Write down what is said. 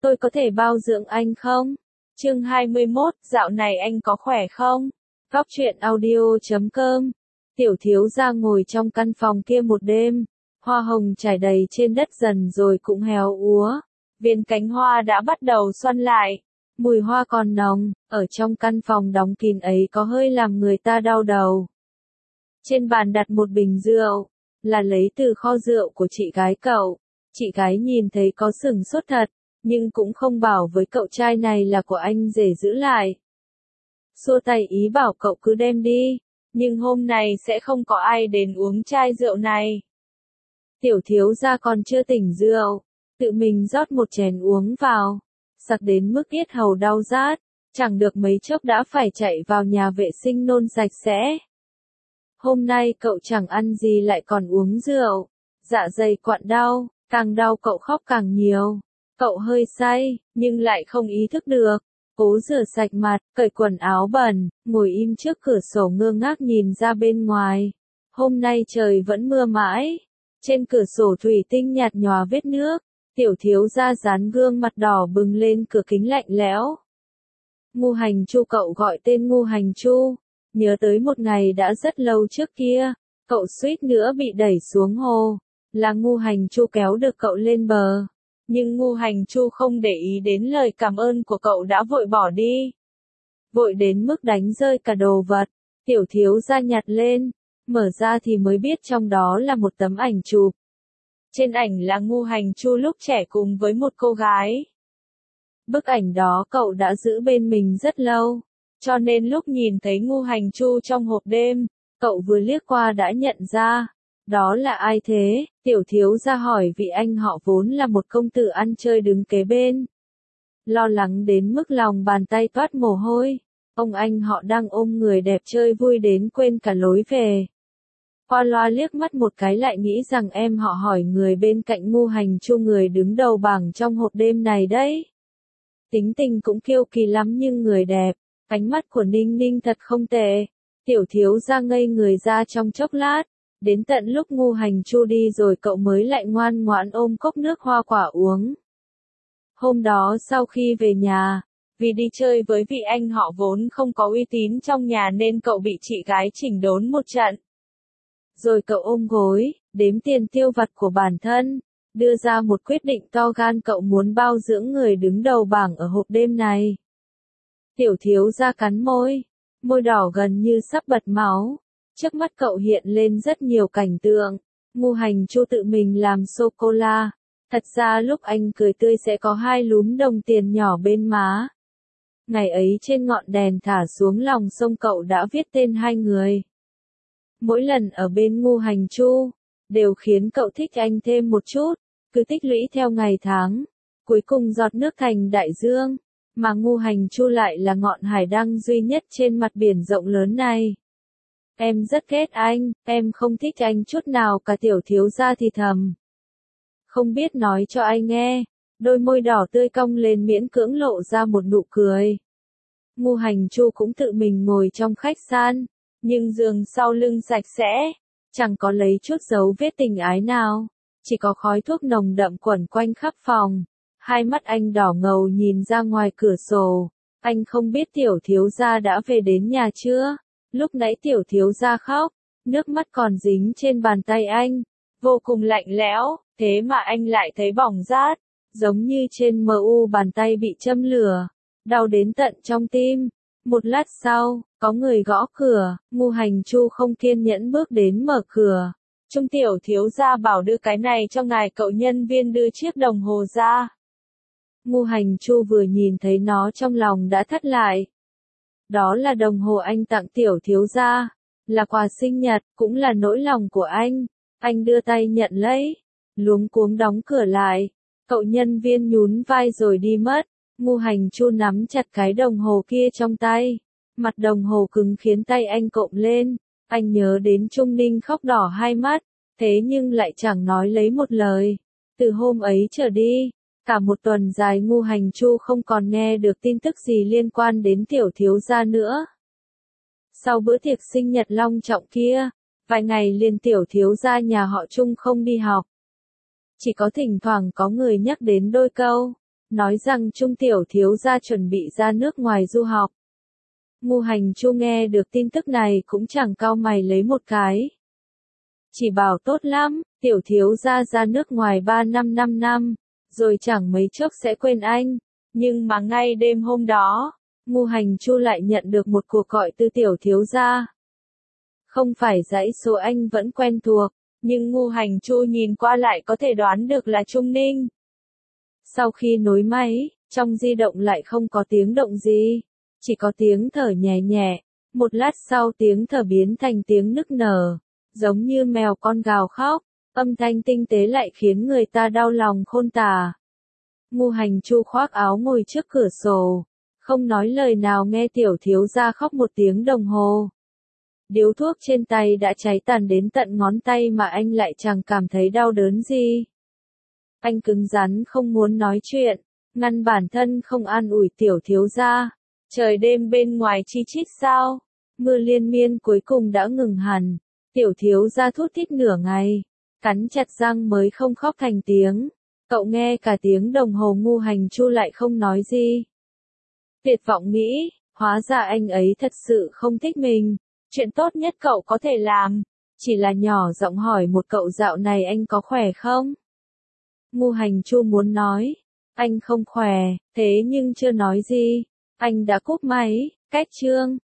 tôi có thể bao dưỡng anh không? Chương 21, dạo này anh có khỏe không? Góc truyện audio.com. Tiểu thiếu gia ngồi trong căn phòng kia một đêm, hoa hồng trải đầy trên đất dần rồi cũng héo úa, viên cánh hoa đã bắt đầu xoăn lại, mùi hoa còn nồng, ở trong căn phòng đóng kín ấy có hơi làm người ta đau đầu. Trên bàn đặt một bình rượu, là lấy từ kho rượu của chị gái cậu. Chị gái nhìn thấy có sửng sốt thật, nhưng cũng không bảo với cậu trai này là của anh rể giữ lại. Xua tay ý bảo cậu cứ đem đi, nhưng hôm nay sẽ không có ai đến uống chai rượu này. Tiểu thiếu gia còn chưa tỉnh rượu, tự mình rót một chén uống vào, sặc đến mức yết hầu đau rát, chẳng được mấy chốc đã phải chạy vào nhà vệ sinh nôn sạch sẽ. Hôm nay cậu chẳng ăn gì lại còn uống rượu, dạ dày quặn đau, càng đau cậu khóc càng nhiều. Cậu hơi say, nhưng lại không ý thức được. Cố rửa sạch mặt, cởi quần áo bẩn, ngồi im trước cửa sổ ngơ ngác nhìn ra bên ngoài. Hôm nay trời vẫn mưa mãi. Trên cửa sổ thủy tinh nhạt nhòa vết nước. Tiểu thiếu gia dán gương mặt đỏ bừng lên cửa kính lạnh lẽo. Ngu Hành Chu, cậu gọi tên Ngu Hành Chu. Nhớ tới một ngày đã rất lâu trước kia, cậu suýt nữa bị đẩy xuống hồ. Là Ngu Hành Chu kéo được cậu lên bờ. Nhưng Ngu Hành Chu không để ý đến lời cảm ơn của cậu đã vội bỏ đi. Vội đến mức đánh rơi cả đồ vật. Tiểu thiếu gia nhặt lên, mở ra thì mới biết trong đó là một tấm ảnh chụp. Trên ảnh là Ngu Hành Chu lúc trẻ cùng với một cô gái. Bức ảnh đó cậu đã giữ bên mình rất lâu, cho nên lúc nhìn thấy Ngu Hành Chu trong hộp đêm, cậu vừa liếc qua đã nhận ra. Đó là ai thế? Tiểu thiếu gia hỏi vì anh họ vốn là một công tử ăn chơi đứng kế bên. Lo lắng đến mức lòng bàn tay toát mồ hôi. Ông anh họ đang ôm người đẹp chơi vui đến quên cả lối về. Qua loa liếc mắt một cái lại nghĩ rằng em họ hỏi người bên cạnh Ngu Hành Chu, người đứng đầu bảng trong hộp đêm này đấy. Tính tình cũng kiêu kỳ lắm nhưng người đẹp. Ánh mắt của Ninh Ninh thật không tệ. Tiểu thiếu gia ngây người ra trong chốc lát. Đến tận lúc Ngu Hành Chu đi rồi cậu mới lại ngoan ngoãn ôm cốc nước hoa quả uống. Hôm đó sau khi về nhà, vì đi chơi với vị anh họ vốn không có uy tín trong nhà nên cậu bị chị gái chỉnh đốn một trận. Rồi cậu ôm gối, đếm tiền tiêu vặt của bản thân, đưa ra một quyết định to gan, cậu muốn bao dưỡng người đứng đầu bảng ở hộp đêm này. Tiểu thiếu gia cắn môi, môi đỏ gần như sắp bật máu. Trước mắt cậu hiện lên rất nhiều cảnh tượng. Ngu Hành Chu tự mình làm sô-cô-la. Thật ra lúc anh cười tươi sẽ có 2 lúm đồng tiền nhỏ bên má. Ngày ấy trên ngọn đèn thả xuống lòng sông cậu đã viết tên 2 người. Mỗi lần ở bên Ngu Hành Chu, đều khiến cậu thích anh thêm một chút, cứ tích lũy theo ngày tháng. Cuối cùng giọt nước thành đại dương, mà Ngu Hành Chu lại là ngọn hải đăng duy nhất trên mặt biển rộng lớn này. Em rất ghét anh, em không thích anh chút nào cả, tiểu thiếu gia thì thầm. Không biết nói cho ai nghe, đôi môi đỏ tươi cong lên miễn cưỡng lộ ra một nụ cười. Ngu Hành Chu cũng tự mình ngồi trong khách sạn, nhưng giường sau lưng sạch sẽ, chẳng có lấy chút dấu vết tình ái nào, chỉ có khói thuốc nồng đậm quẩn quanh khắp phòng. Hai mắt anh đỏ ngầu nhìn ra ngoài cửa sổ, anh không biết tiểu thiếu gia đã về đến nhà chưa? Lúc nãy tiểu thiếu gia khóc, nước mắt còn dính trên bàn tay anh, vô cùng lạnh lẽo, thế mà anh lại thấy bỏng rát, giống như trên mu bàn tay bị châm lửa, đau đến tận trong tim. Một lát sau, có người gõ cửa, Ngu Hành Chu không kiên nhẫn bước đến mở cửa. Trung tiểu thiếu gia bảo đưa cái này cho ngài, cậu nhân viên đưa chiếc đồng hồ ra. Ngu Hành Chu vừa nhìn thấy nó trong lòng đã thắt lại. Đó là đồng hồ anh tặng tiểu thiếu gia, là quà sinh nhật, cũng là nỗi lòng của anh. Anh đưa tay nhận lấy, luống cuống đóng cửa lại. Cậu nhân viên nhún vai rồi đi mất. Ngu Hành Chu nắm chặt cái đồng hồ kia trong tay. Mặt đồng hồ cứng khiến tay anh cộm lên. Anh nhớ đến Trung Ninh khóc đỏ hai mắt, thế nhưng lại chẳng nói lấy một lời. Từ hôm ấy trở đi, cả một tuần dài Ngu Hành Chu không còn nghe được tin tức gì liên quan đến tiểu thiếu gia nữa. Sau bữa tiệc sinh nhật long trọng kia, vài ngày liền tiểu thiếu gia nhà họ Trung không đi học. Chỉ có thỉnh thoảng có người nhắc đến đôi câu. nói rằng Trung tiểu thiếu gia chuẩn bị ra nước ngoài du học. Ngu Hành Chu nghe được tin tức này cũng chẳng cau mày lấy một cái. Chỉ bảo tốt lắm, tiểu thiếu gia ra nước ngoài 3 năm 5 năm, rồi chẳng mấy chốc sẽ quên anh. Nhưng mà ngay đêm hôm đó, Ngu Hành Chu lại nhận được một cuộc gọi từ tiểu thiếu gia. Không phải dãy số anh vẫn quen thuộc, nhưng Ngu Hành Chu nhìn qua lại có thể đoán được là Trung Ninh. Sau khi nối máy, trong di động lại không có tiếng động gì, chỉ có tiếng thở nhẹ nhẹ. Một lát sau tiếng thở biến thành tiếng nức nở, giống như mèo con gào khóc, âm thanh tinh tế lại khiến người ta đau lòng khôn tả. Ngu Hành Chu khoác áo ngồi trước cửa sổ, không nói lời nào nghe tiểu thiếu gia khóc một tiếng đồng hồ. Điếu thuốc trên tay đã cháy tàn đến tận ngón tay mà anh lại chẳng cảm thấy đau đớn gì. Anh cứng rắn không muốn nói chuyện, ngăn bản thân không an ủi tiểu thiếu gia. Trời đêm bên ngoài chi chít sao? Mưa liên miên cuối cùng đã ngừng hẳn. Tiểu thiếu gia thút thít nửa ngày, cắn chặt răng mới không khóc thành tiếng. Cậu nghe cả tiếng đồng hồ Ngu Hành Chu lại không nói gì. Tuyệt vọng nghĩ, hóa ra anh ấy thật sự không thích mình. Chuyện tốt nhất cậu có thể làm, chỉ là nhỏ giọng hỏi một cậu dạo này anh có khỏe không? Ngu Hành Chu muốn nói, anh không khỏe, thế nhưng chưa nói gì. Anh đã cúp máy, cách chương.